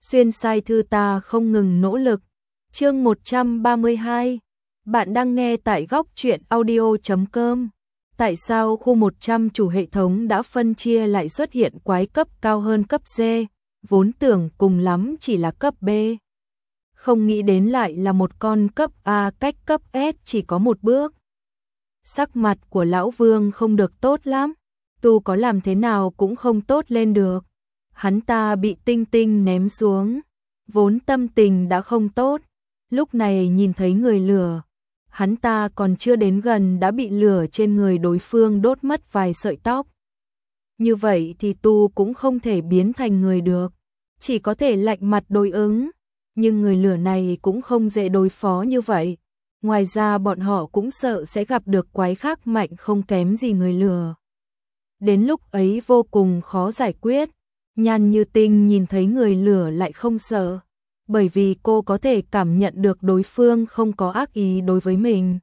Xuyên sai thư ta không ngừng nỗ lực. Chương 132. Bạn đang nghe tại góc truyện audio.com. Tại sao khu 100 chủ hệ thống đã phân chia lại xuất hiện quái cấp cao hơn cấp C, vốn tưởng cùng lắm chỉ là cấp B. Không nghĩ đến lại là một con cấp A cách cấp S chỉ có một bước. Sắc mặt của lão Vương không được tốt lắm, tu có làm thế nào cũng không tốt lên được. Hắn ta bị tinh tinh ném xuống, vốn tâm tình đã không tốt, lúc này nhìn thấy người lửa, hắn ta còn chưa đến gần đã bị lửa trên người đối phương đốt mất vài sợi tóc. Như vậy thì tu cũng không thể biến thành người được, chỉ có thể lạnh mặt đối ứng, nhưng người lửa này cũng không dễ đối phó như vậy. Ngoài ra bọn họ cũng sợ sẽ gặp được quái khác mạnh không kém gì người lửa. Đến lúc ấy vô cùng khó giải quyết. Nhan Như Tinh nhìn thấy người lửa lại không sợ, bởi vì cô có thể cảm nhận được đối phương không có ác ý đối với mình.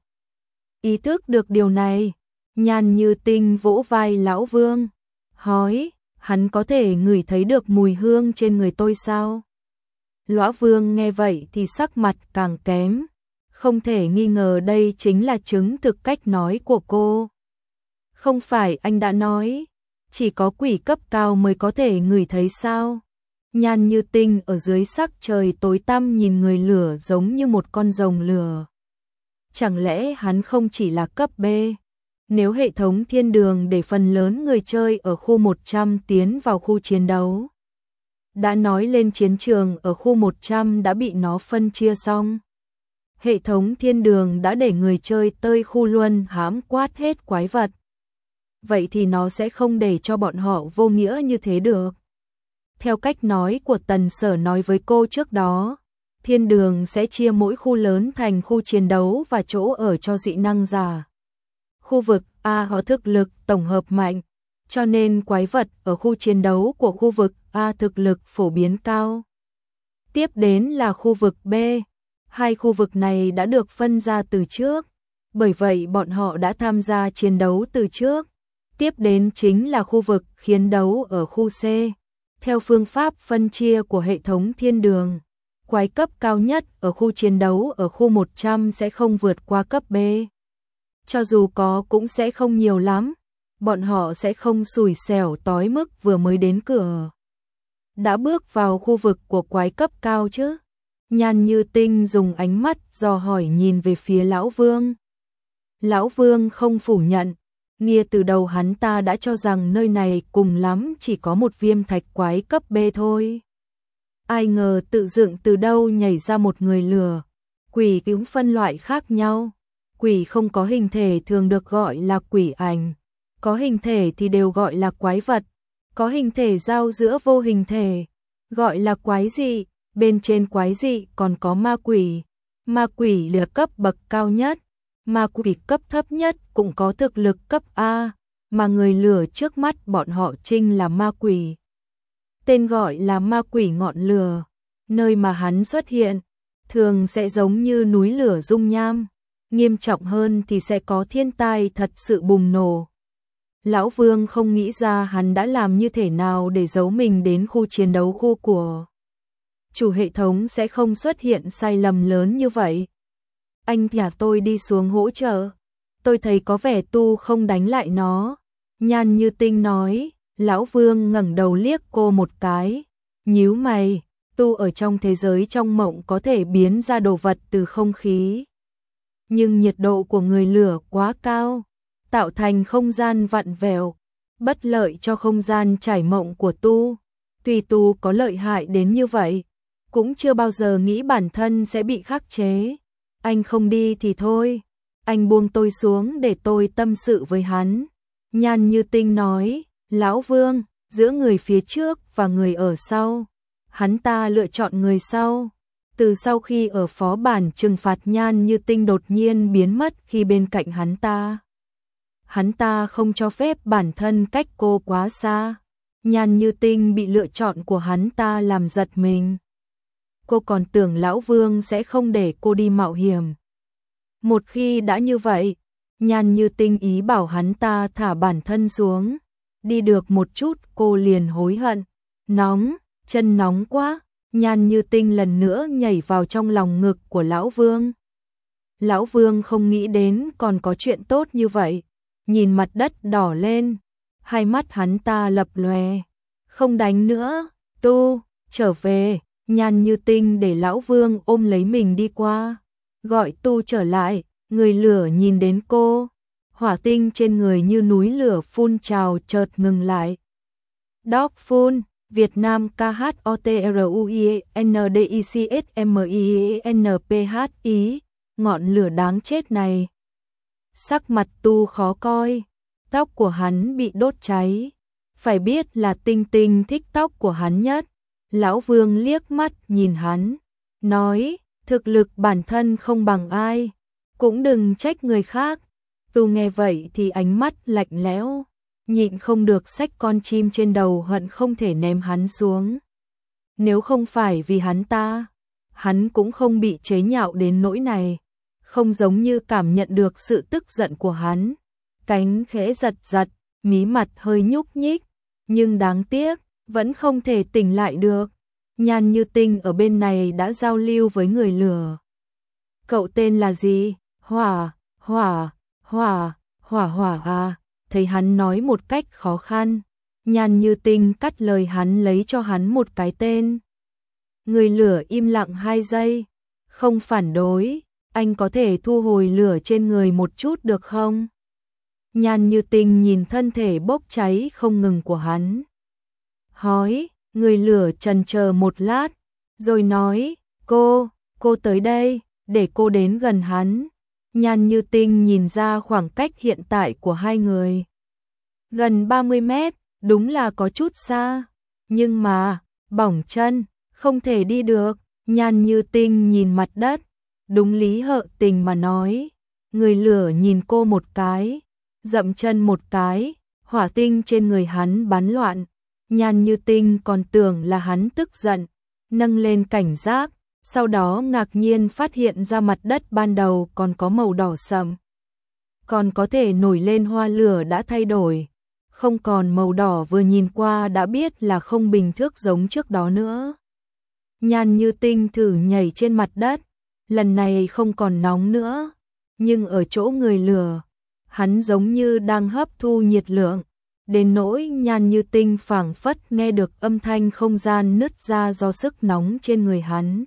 Ý thức được điều này, Nhan Như Tinh vỗ vai lão Vương, hỏi, hắn có thể ngửi thấy được mùi hương trên người tôi sao? Lão Vương nghe vậy thì sắc mặt càng kém, không thể nghi ngờ đây chính là chứng thực cách nói của cô. Không phải anh đã nói chỉ có quỷ cấp cao mới có thể ngửi thấy sao? Nhan Như Tinh ở dưới sắc trời tối tăm nhìn người lửa giống như một con rồng lửa. Chẳng lẽ hắn không chỉ là cấp B? Nếu hệ thống thiên đường để phần lớn người chơi ở khu 100 tiến vào khu chiến đấu, đã nói lên chiến trường ở khu 100 đã bị nó phân chia xong. Hệ thống thiên đường đã để người chơi tơi khu luân hãm quát hết quái vật. Vậy thì nó sẽ không để cho bọn họ vô nghĩa như thế được. Theo cách nói của Tần Sở nói với cô trước đó, thiên đường sẽ chia mỗi khu lớn thành khu chiến đấu và chỗ ở cho dị năng giả. Khu vực A có thực lực tổng hợp mạnh, cho nên quái vật ở khu chiến đấu của khu vực A thực lực phổ biến cao. Tiếp đến là khu vực B, hai khu vực này đã được phân ra từ trước, bởi vậy bọn họ đã tham gia chiến đấu từ trước. Tiếp đến chính là khu vực chiến đấu ở khu C. Theo phương pháp phân chia của hệ thống thiên đường, quái cấp cao nhất ở khu chiến đấu ở khu 100 sẽ không vượt qua cấp B. Cho dù có cũng sẽ không nhiều lắm, bọn họ sẽ không xủi xẻo tói mức vừa mới đến cửa. Đã bước vào khu vực của quái cấp cao chứ? Nhan Như Tinh dùng ánh mắt dò hỏi nhìn về phía Lão Vương. Lão Vương không phủ nhận. Nghe từ đầu hắn ta đã cho rằng nơi này cùng lắm chỉ có một viêm thạch quái cấp B thôi. Ai ngờ tự dựng từ đâu nhảy ra một người lửa. Quỷ cũng phân loại khác nhau. Quỷ không có hình thể thường được gọi là quỷ ảnh. Có hình thể thì đều gọi là quái vật. Có hình thể giao giữa vô hình thể, gọi là quái dị. Bên trên quái dị còn có ma quỷ. Ma quỷ là cấp bậc cao nhất. Ma quỷ cấp thấp nhất cũng có thực lực cấp A, mà người lửa trước mắt bọn họ chính là ma quỷ. Tên gọi là ma quỷ ngọn lửa, nơi mà hắn xuất hiện, thường sẽ giống như núi lửa dung nham, nghiêm trọng hơn thì sẽ có thiên tai thật sự bùng nổ. Lão Vương không nghĩ ra hắn đã làm như thế nào để giấu mình đến khu chiến đấu khu của chủ hệ thống sẽ không xuất hiện sai lầm lớn như vậy. Anh thả tôi đi xuống hỗ trợ. Tôi thấy có vẻ tu không đánh lại nó. Nhan Như Tinh nói. Lão Vương ngẩng đầu liếc cô một cái. Nhíu mày. Tu ở trong thế giới trong mộng có thể biến ra đồ vật từ không khí. Nhưng nhiệt độ của người lửa quá cao, tạo thành không gian vặn vẹo, bất lợi cho không gian trải mộng của tu. Tuy tu có lợi hại đến như vậy, cũng chưa bao giờ nghĩ bản thân sẽ bị khắc chế. Anh không đi thì thôi, anh buông tôi xuống để tôi tâm sự với hắn. Nhan Như Tinh nói, Lão Vương, giữa người phía trước và người ở sau, hắn ta lựa chọn người sau. Từ sau khi ở phó bản trừng phạt, Nhan Như Tinh đột nhiên biến mất khi bên cạnh hắn ta. Hắn ta không cho phép bản thân cách cô quá xa. Nhan Như Tinh bị lựa chọn của hắn ta làm giật mình. Cô còn tưởng Lão Vương sẽ không để cô đi mạo hiểm. Một khi đã như vậy, Nhan Như Tinh ý bảo hắn ta thả bản thân xuống. Đi được một chút cô liền hối hận. Nóng, chân nóng quá. Nhan Như Tinh lần nữa nhảy vào trong lòng ngực của Lão Vương. Lão Vương không nghĩ đến còn có chuyện tốt như vậy, nhìn mặt đất đỏ lên, hai mắt hắn ta lập lòe. Không đánh nữa, Tu, trở về. Nhan Như Tinh để Lão Vương ôm lấy mình đi qua, gọi Tu trở lại. Người lửa nhìn đến cô, hỏa tinh trên người như núi lửa phun trào chợt ngừng lại. Dog phun, Việt Nam KHOTRUINDICSMIENPHI, ngọn lửa đáng chết này. Sắc mặt Tu khó coi, tóc của hắn bị đốt cháy. Phải biết là Tinh Tinh thích tóc của hắn nhất. Lão Vương liếc mắt nhìn hắn, nói, thực lực bản thân không bằng ai, cũng đừng trách người khác. Tu nghe vậy thì ánh mắt lạnh lẽo, nhịn không được xách con chim trên đầu hận không thể ném hắn xuống. Nếu không phải vì hắn ta, hắn cũng không bị chế nhạo đến nỗi này. Không giống như cảm nhận được sự tức giận của hắn, cánh khẽ giật giật, mí mặt hơi nhúc nhích, nhưng đáng tiếc, vẫn không thể tỉnh lại được. Nhan Như Tinh ở bên này đã giao lưu với người lửa. Cậu tên là gì? Hỏa à, thấy hắn nói một cách khó khăn. Nhan Như Tinh cắt lời hắn lấy cho hắn một cái tên. Người lửa im lặng 2 giây, không phản đối, anh có thể thu hồi lửa trên người một chút được không? Nhan Như Tinh nhìn thân thể bốc cháy không ngừng của hắn. Hỏi, người lửa chần chờ một lát, rồi nói, cô tới đây, để cô đến gần hắn. Nhan Như Tinh nhìn ra khoảng cách hiện tại của hai người. Gần 30 mét, đúng là có chút xa, nhưng mà, bỏng chân, không thể đi được. Nhan Như Tinh nhìn mặt đất, đúng lý hợp tình mà nói. Người lửa nhìn cô một cái, dậm chân một cái, hỏa tinh trên người hắn bắn loạn. Nhan Như Tinh còn tưởng là hắn tức giận, nâng lên cảnh giác, sau đó ngạc nhiên phát hiện ra mặt đất ban đầu còn có màu đỏ sậm. Còn có thể nổi lên hoa lửa đã thay đổi, không còn màu đỏ vừa nhìn qua đã biết là không bình thường giống trước đó nữa. Nhan Như Tinh thử nhảy trên mặt đất, lần này không còn nóng nữa, nhưng ở chỗ người lửa, hắn giống như đang hấp thu nhiệt lượng. Đến nỗi Nhan Như Tinh phảng phất nghe được âm thanh không gian nứt ra do sức nóng trên người hắn.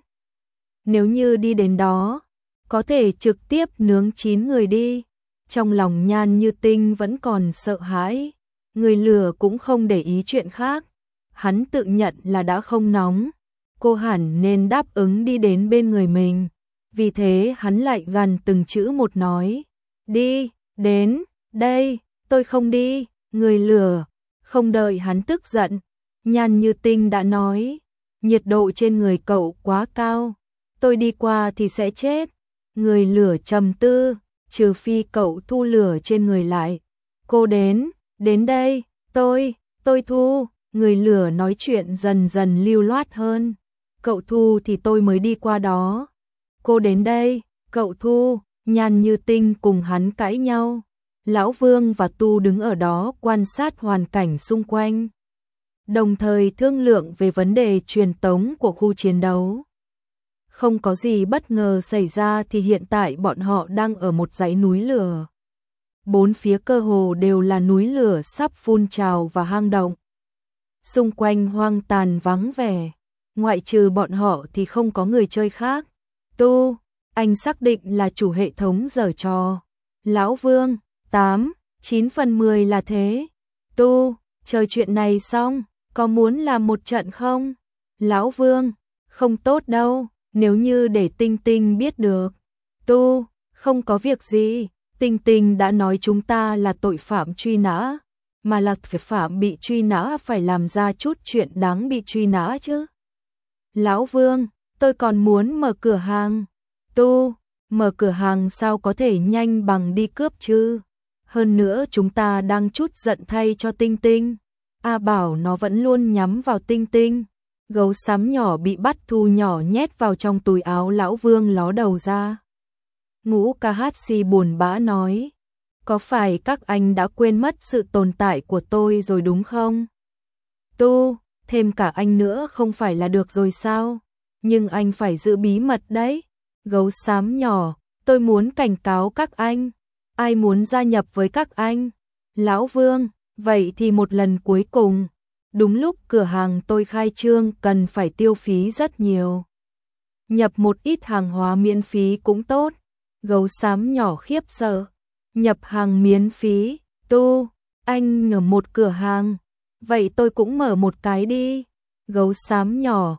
Nếu như đi đến đó, có thể trực tiếp nướng 9 người đi. Trong lòng Nhan Như Tinh vẫn còn sợ hãi, người lửa cũng không để ý chuyện khác. Hắn tự nhận là đã không nóng, cô hẳn nên đáp ứng đi đến bên người mình. Vì thế hắn lại gần từng chữ một nói, đi, đến, đây, tôi không đi. Người lửa, không đợi hắn tức giận, Nhan Như Tinh đã nói, nhiệt độ trên người cậu quá cao, tôi đi qua thì sẽ chết. Người lửa trầm tư, trừ phi cậu thu lửa trên người lại. Cô đến đây, tôi thu. Người lửa nói chuyện dần dần lưu loát hơn, cậu thu thì tôi mới đi qua đó. Cô đến đây, cậu thu. Nhan Như Tinh cùng hắn cãi nhau. Lão Vương và Tu đứng ở đó quan sát hoàn cảnh xung quanh, đồng thời thương lượng về vấn đề truyền tống của khu chiến đấu. Không có gì bất ngờ xảy ra thì hiện tại bọn họ đang ở một dãy núi lửa. Bốn phía cơ hồ đều là núi lửa sắp phun trào và hang động. Xung quanh hoang tàn vắng vẻ, ngoại trừ bọn họ thì không có người chơi khác. Tu, anh xác định là chủ hệ thống giở trò. Lão Vương, 8-9 phần 10 là thế. Tu, chờ chuyện này xong, có muốn làm một trận không? Lão Vương, không tốt đâu, nếu như để Tinh Tinh biết được. Tu, không có việc gì, Tinh Tinh đã nói chúng ta là tội phạm truy nã, mà là phạm bị truy nã phải làm ra chút chuyện đáng bị truy nã chứ. Lão Vương, tôi còn muốn mở cửa hàng. Tu, mở cửa hàng sao có thể nhanh bằng đi cướp chứ? Hơn nữa chúng ta đang chút giận thay cho Tinh Tinh. A Bảo nó vẫn luôn nhắm vào Tinh Tinh. Gấu xám nhỏ bị bắt thu nhỏ nhét vào trong túi áo. Lão Vương ló đầu ra. Ngũ KHC buồn bã nói, có phải các anh đã quên mất sự tồn tại của tôi rồi đúng không? Tu, thêm cả anh nữa không phải là được rồi sao? nhưng anh phải giữ bí mật đấy. Gấu xám nhỏ, tôi muốn cảnh cáo các anh. Ai muốn gia nhập với các anh? Lão Vương, vậy thì một lần cuối cùng. Đúng lúc cửa hàng tôi khai trương cần phải tiêu phí rất nhiều. Nhập một ít hàng hóa miễn phí cũng tốt. Gấu xám nhỏ khiếp sợ. Nhập hàng miễn phí, anh ở một cửa hàng. Vậy tôi cũng mở một cái đi. Gấu xám nhỏ,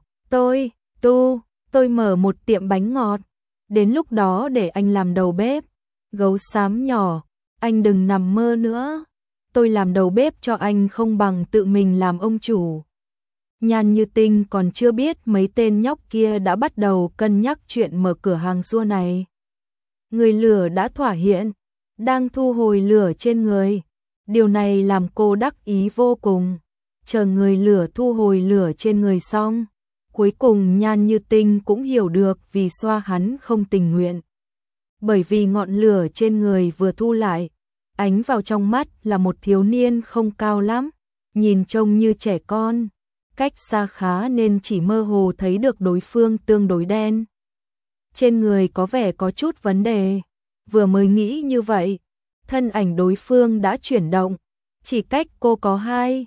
tôi mở một tiệm bánh ngọt. Đến lúc đó để anh làm đầu bếp. Gấu xám nhỏ, anh đừng nằm mơ nữa. Tôi làm đầu bếp cho anh không bằng tự mình làm ông chủ. Nhan Như Tinh còn chưa biết mấy tên nhóc kia đã bắt đầu cân nhắc chuyện mở cửa hàng xua này. Người lửa đã thỏa hiện, đang thu hồi lửa trên người. Điều này làm cô đắc ý vô cùng. Chờ người lửa thu hồi lửa trên người xong, cuối cùng Nhan Như Tinh cũng hiểu được vì sao hắn không tình nguyện. Bởi vì ngọn lửa trên người vừa thu lại, ánh vào trong mắt là một thiếu niên không cao lắm, nhìn trông như trẻ con, cách xa khá nên chỉ mơ hồ thấy được đối phương tương đối đen. Trên người có vẻ có chút vấn đề, vừa mới nghĩ như vậy, thân ảnh đối phương đã chuyển động, chỉ cách cô có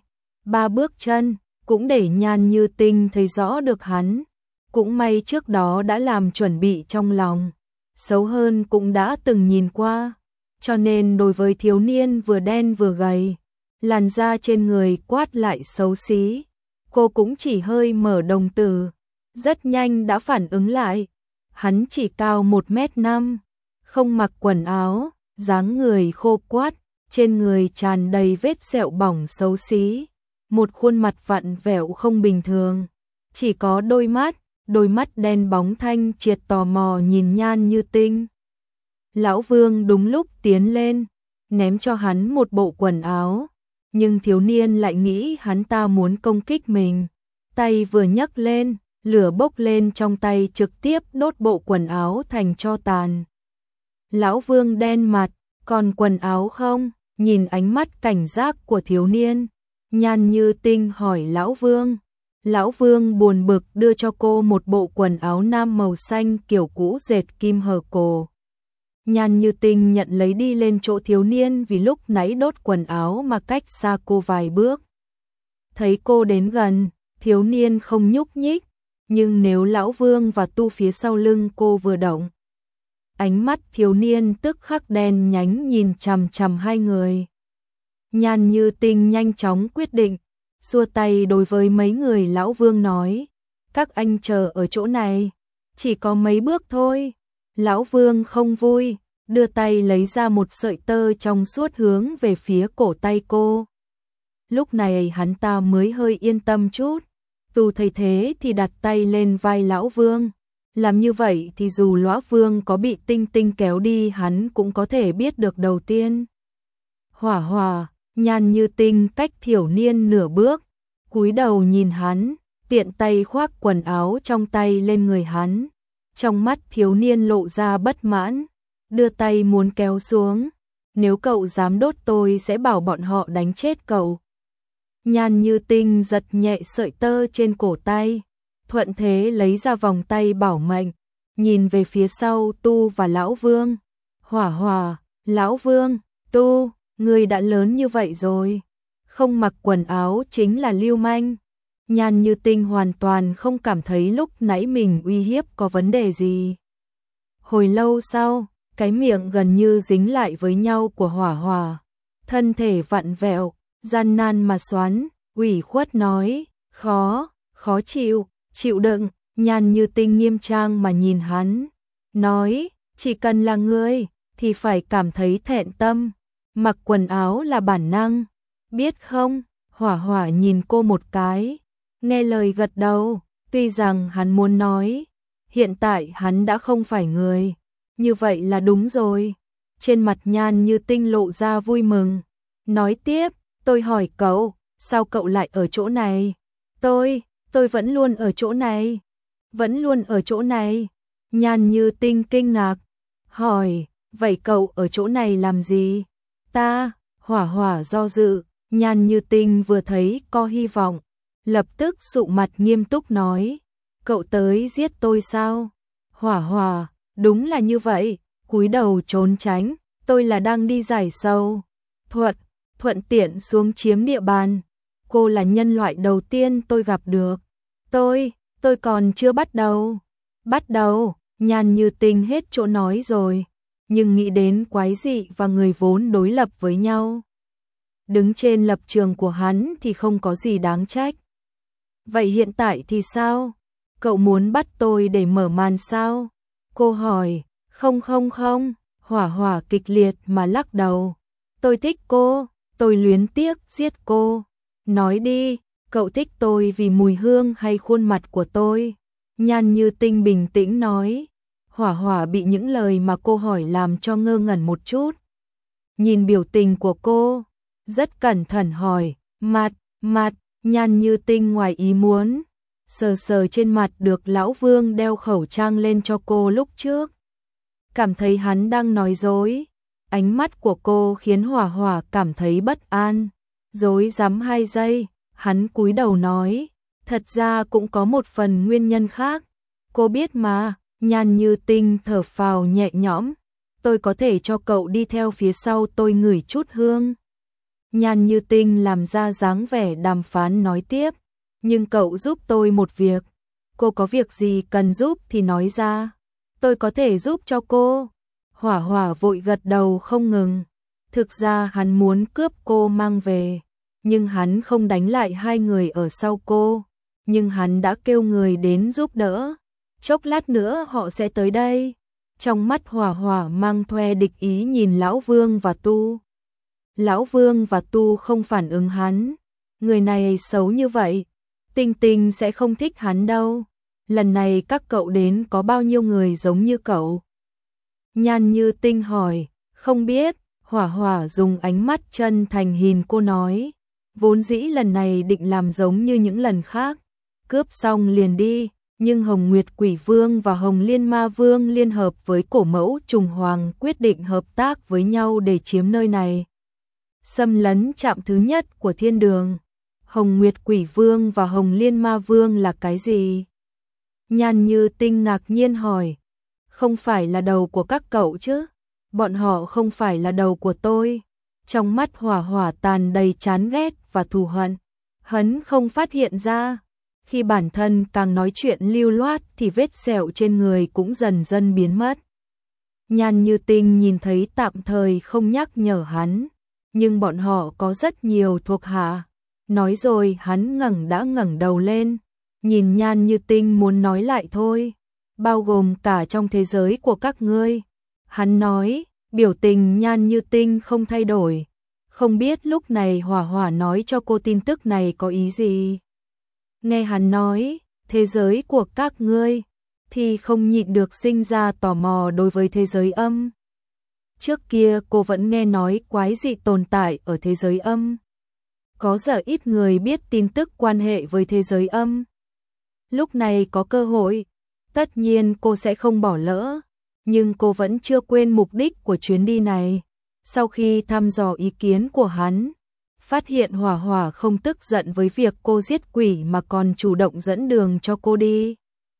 2-3 bước chân, cũng để Nhan Như Tinh thấy rõ được hắn. Cũng may trước đó đã làm chuẩn bị trong lòng, xấu hơn cũng đã từng nhìn qua, cho nên đối với thiếu niên vừa đen vừa gầy, làn da trên người quát lại xấu xí, cô cũng chỉ hơi mở đồng tử, rất nhanh đã phản ứng lại. Hắn chỉ cao 1m5, không mặc quần áo, dáng người khô quắt, trên người tràn đầy vết sẹo bỏng xấu xí, một khuôn mặt vặn vẹo không bình thường, chỉ có đôi mắt đen bóng thanh triệt tò mò nhìn Nhan Như Tinh. Lão Vương đúng lúc tiến lên, ném cho hắn một bộ quần áo, nhưng thiếu niên lại nghĩ hắn ta muốn công kích mình, tay vừa nhấc lên, lửa bốc lên trong tay trực tiếp đốt bộ quần áo thành tro tàn. Lão Vương đen mặt, còn quần áo không? Nhìn ánh mắt cảnh giác của thiếu niên, Nhan Như Tinh hỏi Lão Vương. Lão Vương buồn bực đưa cho cô một bộ quần áo nam màu xanh kiểu cũ dệt kim hở cổ. Nhan Như Tinh nhận lấy đi lên chỗ thiếu niên vì lúc nãy đốt quần áo mà cách xa cô vài bước. Thấy cô đến gần, thiếu niên không nhúc nhích, nhưng nếu Lão Vương và tu phía sau lưng cô vừa động, ánh mắt thiếu niên tức khắc đen nhánh nhìn chằm chằm hai người. Nhan Như Tinh nhanh chóng quyết định, xua tay đối với mấy người Lão Vương nói, các anh chờ ở chỗ này, chỉ có mấy bước thôi. Lão Vương không vui, đưa tay lấy ra một sợi tơ trong suốt hướng về phía cổ tay cô. Lúc này hắn ta mới hơi yên tâm chút, Tu thấy thế thì đặt tay lên vai Lão Vương. Làm như vậy thì dù Lão Vương có bị Tinh Tinh kéo đi hắn cũng có thể biết được đầu tiên. Hỏa Hỏa, Nhan Như Tinh cách thiểu niên nửa bước, cúi đầu nhìn hắn, tiện tay khoác quần áo trong tay lên người hắn. Trong mắt thiếu niên lộ ra bất mãn, đưa tay muốn kéo xuống. Nếu cậu dám đốt tôi sẽ bảo bọn họ đánh chết cậu. Nhan Như Tinh giật nhẹ sợi tơ trên cổ tay, thuận thế lấy ra vòng tay bảo mệnh, nhìn về phía sau Tu và Lão Vương. Hỏa Hỏa, Lão Vương, Tu, người đã lớn như vậy rồi, không mặc quần áo chính là lưu manh. Nhan Như Tinh hoàn toàn không cảm thấy lúc nãy mình uy hiếp có vấn đề gì. Hồi lâu sau, cái miệng gần như dính lại với nhau của Hỏa Hỏa, thân thể vặn vẹo, gian nan mà xoắn, ủy khuất nói, khó chịu đựng. Nhan Như Tinh nghiêm trang mà nhìn hắn, nói, chỉ cần là ngươi thì phải cảm thấy thẹn tâm, mặc quần áo là bản năng, biết không? Hỏa Hỏa nhìn cô một cái, nghe lời gật đầu, tuy rằng hắn muốn nói, hiện tại hắn đã không phải người, như vậy là đúng rồi. Trên mặt Nhan Như Tinh lộ ra vui mừng, nói tiếp, tôi hỏi cậu, sao cậu lại ở chỗ này? Tôi vẫn luôn ở chỗ này. Vẫn luôn ở chỗ này. Nhan Như Tinh kinh ngạc, hỏi, vậy cậu ở chỗ này làm gì? Hỏa Hỏa do dự, Nhan Như Tinh vừa thấy có hy vọng, lập tức sụ mặt nghiêm túc nói, Cậu tới giết tôi sao? Hỏa Hỏa, đúng là như vậy, cúi đầu trốn tránh, tôi là đang đi giải sầu. Thuận tiện xuống chiếm địa bàn. Cô là nhân loại đầu tiên tôi gặp được. Tôi còn chưa bắt đầu. Bắt đầu, Nhan Như Tinh hết chỗ nói rồi, nhưng nghĩ đến quái dị và người vốn đối lập với nhau. Đứng trên lập trường của hắn thì không có gì đáng trách. Vậy hiện tại thì sao? Cậu muốn bắt tôi để mở màn sao? Cô hỏi. Không, Hỏa Hỏa kịch liệt mà lắc đầu. Tôi thích cô, tôi luyến tiếc giết cô. Nói đi, cậu thích tôi vì mùi hương hay khuôn mặt của tôi? Nhan Như Tinh bình tĩnh nói. Hỏa Hỏa bị những lời mà cô hỏi làm cho ngơ ngẩn một chút. Nhìn biểu tình của cô, rất cẩn thận hỏi. Mặt, Nhan Như Tinh ngoài ý muốn. Sờ trên mặt được lão Vương đeo khẩu trang lên cho cô lúc trước. Cảm thấy hắn đang nói dối. Ánh mắt của cô khiến Hỏa Hỏa cảm thấy bất an. Dối dám 2 giây, hắn cúi đầu nói. Thật ra cũng có một phần nguyên nhân khác. Cô biết mà. Nhan Như Tinh thở phào nhẹ nhõm. Tôi có thể cho cậu đi theo phía sau tôi ngửi chút hương. Nhan Như Tinh làm ra dáng vẻ đàm phán nói tiếp. Nhưng cậu giúp tôi một việc. Cô có việc gì cần giúp thì nói ra. Tôi có thể giúp cho cô. Hỏa Hỏa vội gật đầu không ngừng. Thực ra hắn muốn cướp cô mang về. Nhưng hắn không đánh lại 2 người ở sau cô. Nhưng hắn đã kêu người đến giúp đỡ. Chốc lát nữa họ sẽ tới đây. Trong mắt Hỏa Hỏa mang thoe địch ý nhìn Lão Vương và Tu. Lão Vương và Tu không phản ứng hắn. Người này xấu như vậy. Tinh Tinh sẽ không thích hắn đâu. Lần này các cậu đến có bao nhiêu người giống như cậu? Nhan Như Tinh hỏi. Không biết. Hỏa Hỏa dùng ánh mắt chân thành nhìn cô nói. Vốn dĩ lần này định làm giống như những lần khác. Cướp xong liền đi. Nhưng Hồng Nguyệt Quỷ Vương và Hồng Liên Ma Vương liên hợp với Cổ Mẫu Trùng Hoàng quyết định hợp tác với nhau để chiếm nơi này. Xâm lấn trạm thứ nhất của thiên đường. Hồng Nguyệt Quỷ Vương và Hồng Liên Ma Vương là cái gì? Nhan Như Tinh ngạc nhiên hỏi. Không phải là đầu của các cậu chứ? Bọn họ không phải là đầu của tôi. Trong mắt Hỏa Hỏa tàn đầy chán ghét và thù hận. Hắn không phát hiện ra. Khi bản thân càng nói chuyện lưu loát thì vết sẹo trên người cũng dần dần biến mất. Nhan Như Tinh nhìn thấy tạm thời không nhắc nhở hắn. Nhưng bọn họ có rất nhiều thuộc hạ. Nói rồi hắn ngẩng đầu lên. Nhìn Nhan Như Tinh muốn nói lại thôi. Bao gồm cả trong thế giới của các ngươi. Hắn nói, biểu tình Nhan Như Tinh không thay đổi. Không biết lúc này Hỏa Hỏa nói cho cô tin tức này có ý gì. Nghe hắn nói, thế giới của các ngươi, thì không nhịn được sinh ra tò mò đối với thế giới âm. Trước kia cô vẫn nghe nói quái dị tồn tại ở thế giới âm. Có rất ít người biết tin tức quan hệ với thế giới âm. Lúc này có cơ hội, tất nhiên cô sẽ không bỏ lỡ. Nhưng cô vẫn chưa quên mục đích của chuyến đi này. Sau khi thăm dò ý kiến của hắn, phát hiện Hỏa Hỏa không tức giận với việc cô giết quỷ mà còn chủ động dẫn đường cho cô đi.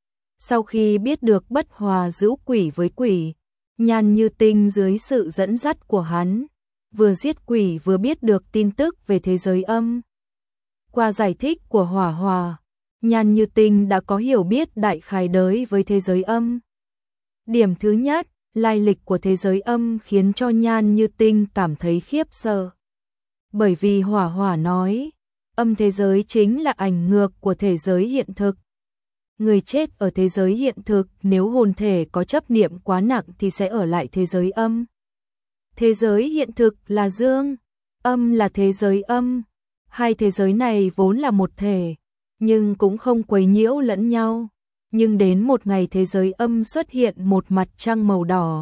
Sau khi biết được bất hòa giữa quỷ với quỷ, Nhan Như Tinh dưới sự dẫn dắt của hắn, vừa giết quỷ vừa biết được tin tức về thế giới âm. Qua giải thích của Hỏa Hỏa, Nhan Như Tinh đã có hiểu biết đại khái đối với thế giới âm. Điểm thứ nhất, lai lịch của thế giới âm khiến cho Nhan Như Tinh cảm thấy khiếp sợ. Bởi vì Hỏa Hỏa nói, âm thế giới chính là ảnh ngược của thế giới hiện thực. Người chết ở thế giới hiện thực nếu hồn thể có chấp niệm quá nặng thì sẽ ở lại thế giới âm. Thế giới hiện thực là dương, âm là thế giới âm. Hai thế giới này vốn là một thể, nhưng cũng không quấy nhiễu lẫn nhau. Nhưng đến một ngày thế giới âm xuất hiện một mặt trăng màu đỏ.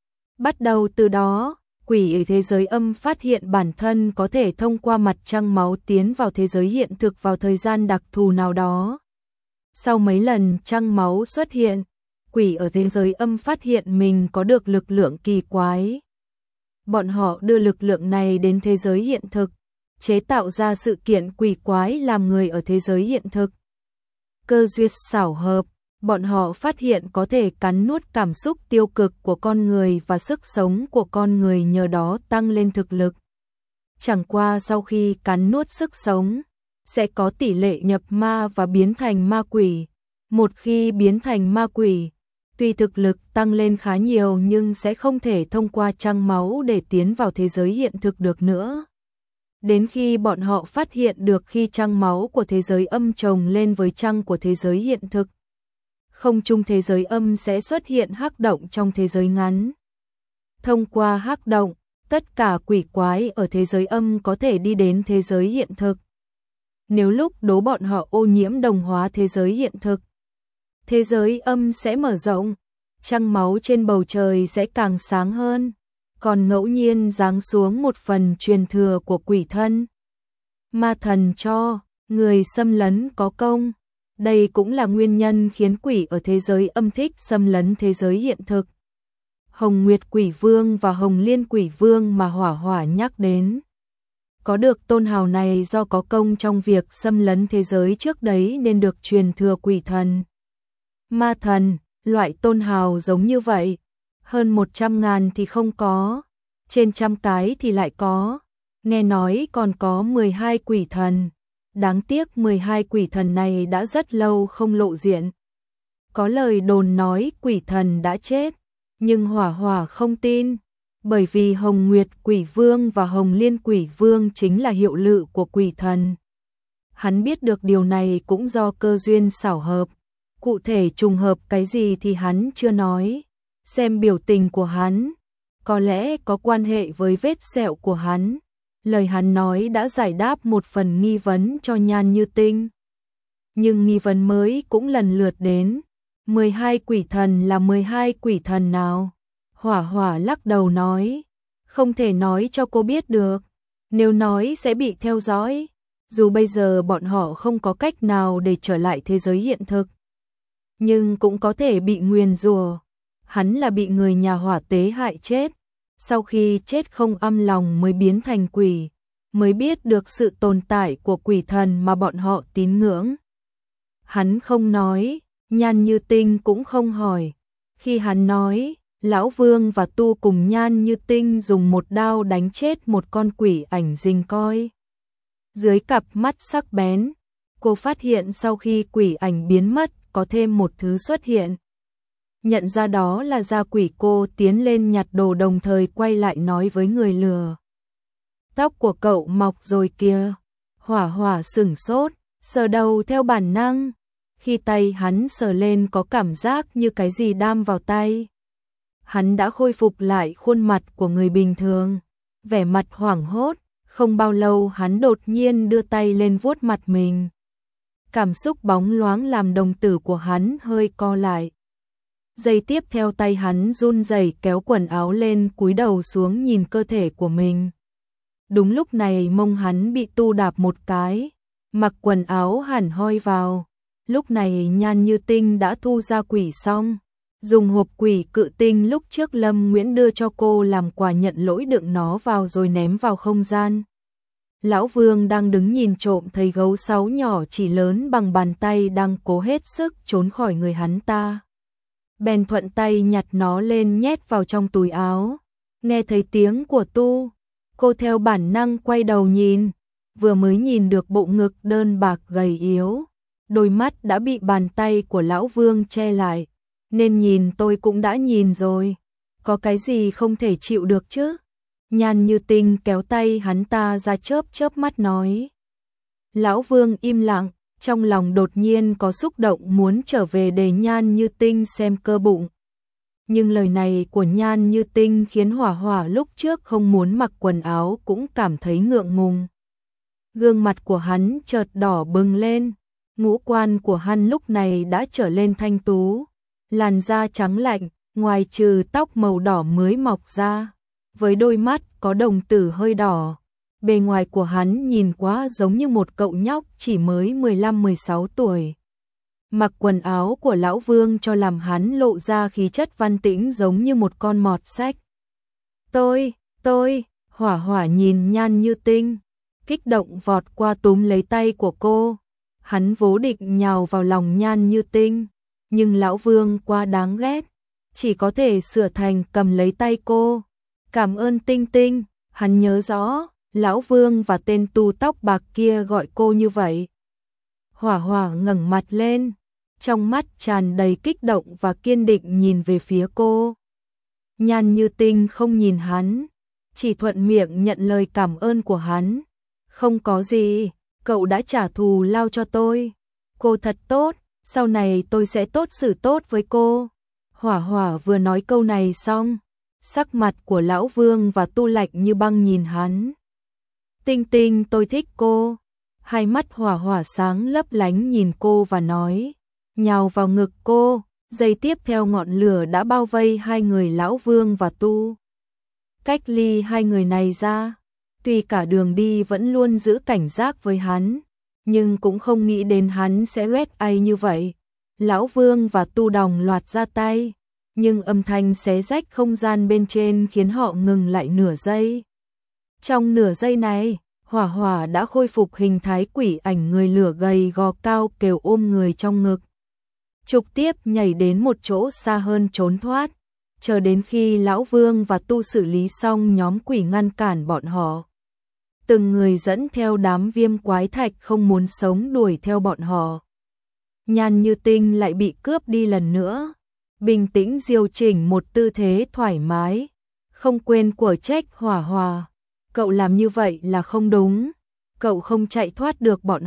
Bắt đầu từ đó, quỷ ở thế giới âm phát hiện bản thân có thể thông qua mặt trăng máu tiến vào thế giới hiện thực vào thời gian đặc thù nào đó. Sau mấy lần trăng máu xuất hiện, quỷ ở thế giới âm phát hiện mình có được lực lượng kỳ quái. Bọn họ đưa lực lượng này đến thế giới hiện thực, chế tạo ra sự kiện quỷ quái làm người ở thế giới hiện thực. Cơ duyên xảo hợp, bọn họ phát hiện có thể cắn nuốt cảm xúc tiêu cực của con người và sức sống của con người nhờ đó tăng lên thực lực. Chẳng qua sau khi cắn nuốt sức sống, sẽ có tỷ lệ nhập ma và biến thành ma quỷ. Một khi biến thành ma quỷ, tuy thực lực tăng lên khá nhiều nhưng sẽ không thể thông qua trăng máu để tiến vào thế giới hiện thực được nữa. Đến khi bọn họ phát hiện được khi trăng máu của thế giới âm chồng lên với trăng của thế giới hiện thực, không chung thế giới âm sẽ xuất hiện hắc động trong thế giới ngắn. Thông qua hắc động, tất cả quỷ quái ở thế giới âm có thể đi đến thế giới hiện thực. Nếu lúc đố bọn họ ô nhiễm đồng hóa thế giới hiện thực, thế giới âm sẽ mở rộng, trăng máu trên bầu trời sẽ càng sáng hơn, còn ngẫu nhiên giáng xuống một phần truyền thừa của quỷ thân. Ma thần cho, người xâm lấn có công. Đây cũng là nguyên nhân khiến quỷ ở thế giới âm thích xâm lấn thế giới hiện thực. Hồng Nguyệt Quỷ Vương và Hồng Liên Quỷ Vương mà Hỏa Hỏa nhắc đến, có được tôn hào này do có công trong việc xâm lấn thế giới trước đấy nên được truyền thừa quỷ thần. Ma thần, loại tôn hào giống như vậy, hơn 100.000 thì không có, trên 100 cái thì lại có, nghe nói còn có 12 quỷ thần. Đáng tiếc 12 quỷ thần này đã rất lâu không lộ diện. Có lời đồn nói quỷ thần đã chết, nhưng Hỏa Hỏa không tin, bởi vì Hồng Nguyệt Quỷ Vương và Hồng Liên Quỷ Vương chính là hiệu lự của quỷ thần. Hắn biết được điều này cũng do cơ duyên xảo hợp, cụ thể trùng hợp cái gì thì hắn chưa nói, xem biểu tình của hắn, có lẽ có quan hệ với vết sẹo của hắn. Lời hắn nói đã giải đáp một phần nghi vấn cho Nhan Như Tinh. Nhưng nghi vấn mới cũng lần lượt đến. 12 quỷ thần là 12 quỷ thần nào? Hỏa Hỏa lắc đầu nói. Không thể nói cho cô biết được. Nếu nói sẽ bị theo dõi. Dù bây giờ bọn họ không có cách nào để trở lại thế giới hiện thực. Nhưng cũng có thể bị nguyền rủa. Hắn là bị người nhà Hỏa tế hại chết. Sau khi chết không âm lòng mới biến thành quỷ, mới biết được sự tồn tại của quỷ thần mà bọn họ tín ngưỡng. Hắn không nói, Nhan Như Tinh cũng không hỏi. Khi hắn nói, Lão Vương và Tu cùng Nhan Như Tinh dùng một đao đánh chết một con quỷ ảnh rình coi. Dưới cặp mắt sắc bén, cô phát hiện sau khi quỷ ảnh biến mất có thêm một thứ xuất hiện. Nhận ra đó là gia quỷ, cô tiến lên nhặt đồ đồng thời quay lại nói với người lừa. Tóc của cậu mọc rồi kìa. Hỏa Hỏa sửng sốt, sờ đầu theo bản năng. Khi tay hắn sờ lên có cảm giác như cái gì đam vào tay. Hắn đã khôi phục lại khuôn mặt của người bình thường. Vẻ mặt hoảng hốt, không bao lâu hắn đột nhiên đưa tay lên vuốt mặt mình. Cảm xúc bóng loáng làm đồng tử của hắn hơi co lại. Giây tiếp theo tay hắn run rẩy kéo quần áo lên cúi đầu xuống nhìn cơ thể của mình. Đúng lúc này mông hắn bị Tu đạp một cái, mặc quần áo hẳn hoi vào. Lúc này Nhan Như Tinh đã thu ra quỷ xong, dùng hộp quỷ cự tinh lúc trước Lâm Nguyễn đưa cho cô làm quà nhận lỗi đựng nó vào rồi ném vào không gian. Lão Vương đang đứng nhìn trộm thấy gấu sáo nhỏ chỉ lớn bằng bàn tay đang cố hết sức trốn khỏi người hắn ta. Bèn thuận tay nhặt nó lên nhét vào trong túi áo. Nghe thấy tiếng của Tu, cô theo bản năng quay đầu nhìn, vừa mới nhìn được bộ ngực đơn bạc gầy yếu, đôi mắt đã bị bàn tay của Lão Vương che lại, nên nhìn tôi cũng đã nhìn rồi, có cái gì không thể chịu được chứ? Nhan Như Tinh kéo tay hắn ta ra chớp chớp mắt nói. Lão Vương im lặng, trong lòng đột nhiên có xúc động muốn trở về để Nhan Như Tinh xem cơ bụng. Nhưng lời này của Nhan Như Tinh khiến Hỏa Hỏa lúc trước không muốn mặc quần áo cũng cảm thấy ngượng ngùng. Gương mặt của hắn chợt đỏ bừng lên, ngũ quan của hắn lúc này đã trở lên thanh tú, làn da trắng lạnh, ngoài trừ tóc màu đỏ mới mọc ra, với đôi mắt có đồng tử hơi đỏ. Bề ngoài của hắn nhìn quá giống như một cậu nhóc chỉ mới 15-16 tuổi. Mặc quần áo của Lão Vương cho làm hắn lộ ra khí chất văn tĩnh giống như một con mọt sách. Tôi, Hỏa Hỏa nhìn Nhan Như Tinh, kích động vọt qua túm lấy tay của cô. hắn vốn định nhào vào lòng Nhan Như Tinh, nhưng lão Vương quá đáng ghét, chỉ có thể sửa thành cầm lấy tay cô. Cảm ơn Tinh Tinh, hắn nhớ rõ, lão Vương và tên tu tóc bạc kia gọi cô như vậy. Hỏa Hỏa ngẩng mặt lên, trong mắt tràn đầy kích động và kiên định nhìn về phía cô. Nhan Như Tinh không nhìn hắn, chỉ thuận miệng nhận lời cảm ơn của hắn. Không có gì, cậu đã trả thù lao cho tôi. Cô thật tốt, sau này tôi sẽ tốt xử tốt với cô. Hỏa Hỏa vừa nói câu này xong, sắc mặt của lão Vương và Tu lạnh như băng nhìn hắn. Tinh Tinh, tôi thích cô. Hai mắt Hỏa Hỏa sáng lấp lánh nhìn cô và nói, nhào vào ngực cô. Giây tiếp theo ngọn lửa đã bao vây hai người lão Vương và Tu. Cách ly hai người này ra, tuy cả đường đi vẫn luôn giữ cảnh giác với hắn, nhưng cũng không nghĩ đến hắn sẽ rét ai như vậy. Lão Vương và Tu đồng loạt ra tay, nhưng âm thanh xé rách không gian bên trên khiến họ ngừng lại nửa giây. Trong nửa giây này, Hỏa Hỏa đã khôi phục hình thái quỷ ảnh người lửa gầy gò cao kêu ôm người trong ngực. Trực tiếp nhảy đến một chỗ xa hơn trốn thoát, chờ đến khi lão Vương và Tu xử lý xong nhóm quỷ ngăn cản bọn họ. Từng người dẫn theo đám viêm quái thạch không muốn sống đuổi theo bọn họ. Nhan Như Tinh lại bị cướp đi lần nữa. Bình tĩnh điều chỉnh một tư thế thoải mái, không quên của trách Hỏa Hỏa. Cậu làm như vậy là không đúng, cậu không chạy thoát được bọn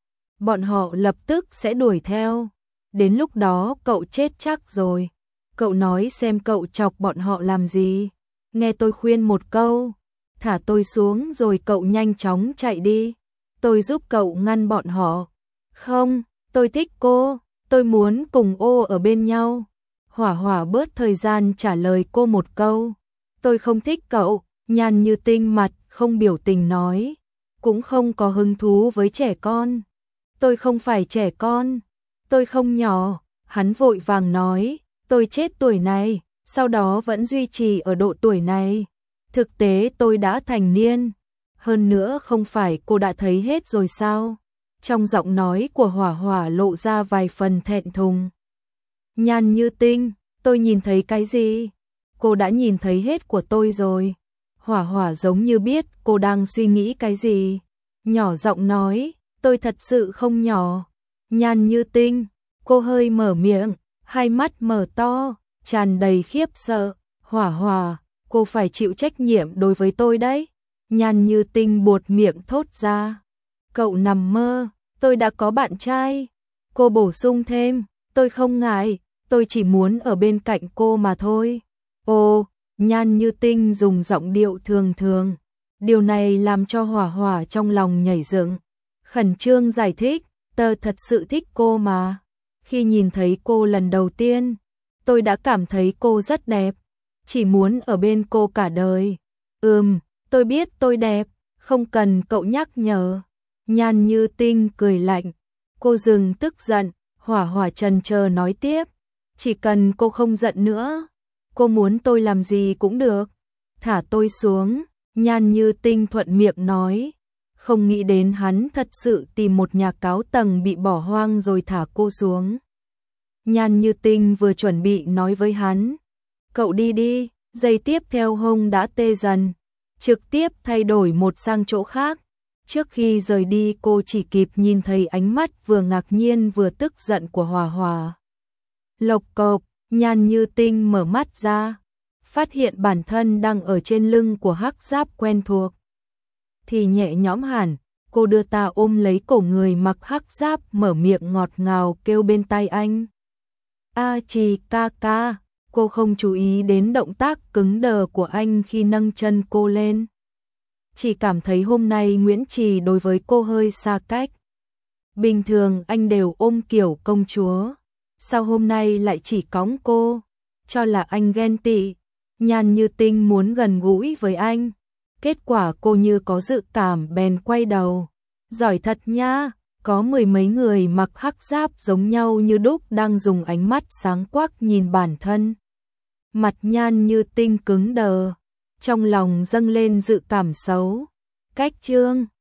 họ lập tức sẽ đuổi theo. Đến lúc đó cậu chết chắc rồi. Cậu nói xem cậu chọc bọn họ làm gì. Nghe tôi khuyên một câu, thả tôi xuống rồi cậu nhanh chóng chạy đi. Tôi giúp cậu ngăn bọn họ. Không, tôi thích cô, tôi muốn cùng ô ở bên nhau. Hỏa Hỏa bớt thời gian trả lời cô một câu. Tôi không thích cậu. Nhan Như Tinh mặt không biểu tình nói, cũng không có hứng thú với trẻ con. Tôi không phải trẻ con, tôi không nhỏ. Hắn vội vàng nói, tôi chết tuổi này, sau đó vẫn duy trì ở độ tuổi này. Thực tế tôi đã thành niên. Hơn nữa không phải cô đã thấy hết rồi sao? Trong giọng nói của Hỏa Hỏa lộ ra vài phần thẹn thùng. Nhan Như Tinh, tôi nhìn thấy cái gì? Cô đã nhìn thấy hết của tôi rồi. Hỏa Hỏa giống như biết cô đang suy nghĩ cái gì. Nhỏ giọng nói, tôi thật sự không nhỏ. Nhan Như Tinh, cô hơi mở miệng, hai mắt mở to, tràn đầy khiếp sợ. Hỏa Hỏa, cô phải chịu trách nhiệm đối với tôi đấy. Nhan Như Tinh buột miệng thốt ra. Cậu nằm mơ, tôi đã có bạn trai. Cô bổ sung thêm, tôi không ngại, tôi chỉ muốn ở bên cạnh cô mà thôi. Ồ, Nhan Như Tinh dùng giọng điệu thường thường. Điều này làm cho Hỏa Hỏa trong lòng nhảy dựng. Khẩn trương giải thích, tớ thật sự thích cô mà. Khi nhìn thấy cô lần đầu tiên, tôi đã cảm thấy cô rất đẹp. Chỉ muốn ở bên cô cả đời. Tôi biết tôi đẹp, không cần cậu nhắc nhở. Nhan Như Tinh cười lạnh. Cô dừng tức giận, Hỏa Hỏa chần chờ nói tiếp. Chỉ cần cô không giận nữa, cô muốn tôi làm gì cũng được. Thả tôi xuống, Nhan Như Tinh thuận miệng nói. Không nghĩ đến hắn thật sự tìm một nhà cao tầng bị bỏ hoang rồi thả cô xuống. Nhan Như Tinh vừa chuẩn bị nói với hắn, cậu đi đi, giây tiếp theo hông đã tê dần, trực tiếp thay đổi một sang chỗ khác. Trước khi rời đi cô chỉ kịp nhìn thấy ánh mắt vừa ngạc nhiên vừa tức giận của Hỏa Hỏa. Lộc cộc, Nhan Như Tinh mở mắt ra, phát hiện bản thân đang ở trên lưng của hắc giáp quen thuộc. Thì nhẹ nhõm hẳn, cô đưa ta ôm lấy cổ người mặc hắc giáp, mở miệng ngọt ngào kêu bên tai anh. A Trì ca ca. Cô không chú ý đến động tác cứng đờ của anh khi nâng chân cô lên. Chỉ cảm thấy hôm nay Nguyễn Trì đối với cô hơi xa cách. Bình thường anh đều ôm kiểu công chúa, sao hôm nay lại chỉ cõng cô, cho là anh ghen tị. Nhan Như Tinh muốn gần gũi với anh, kết quả cô như có dự cảm bèn quay đầu. Giỏi thật nha, có mười mấy người mặc hắc giáp giống nhau như đúc đang dùng ánh mắt sáng quắc nhìn bản thân. Mặt Nhan Như Tinh cứng đờ, trong lòng dâng lên dự cảm xấu. Cách chương